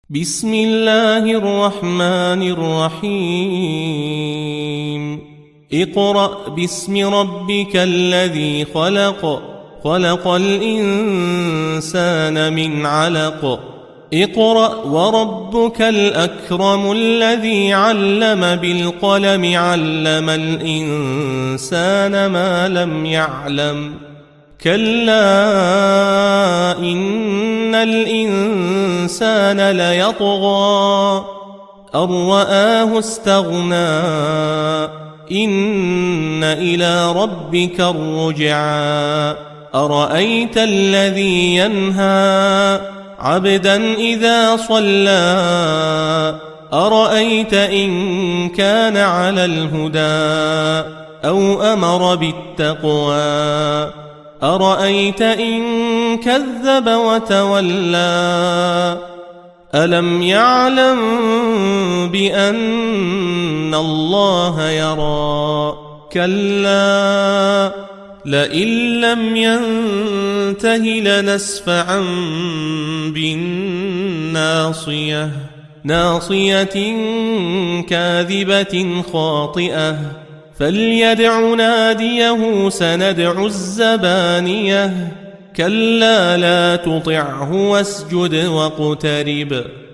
بسم الله الرحمن الرحيم اقرأ باسم ربك الذي خلق خلق الإنسان من علق اقرأ وربك الأكرم الذي علم بالقلم علم الإنسان ما لم يعلم كلا إن الإنسان ليطغى أن رآه استغنى إن إلى ربك الرجعى أرأيت الذي ينهى عبدا إذا صلى أرأيت إن كان على الهدى أو أمر بالتقوى أرأيت إن كذب وتولى ألم يعلم بأن الله يرى كلا لئن لم ينته لنسفعا بالناصية ناصية كاذبة خاطئة فليدع ناديه سندع الزبانية كلا لا تطعه واسجد واقترب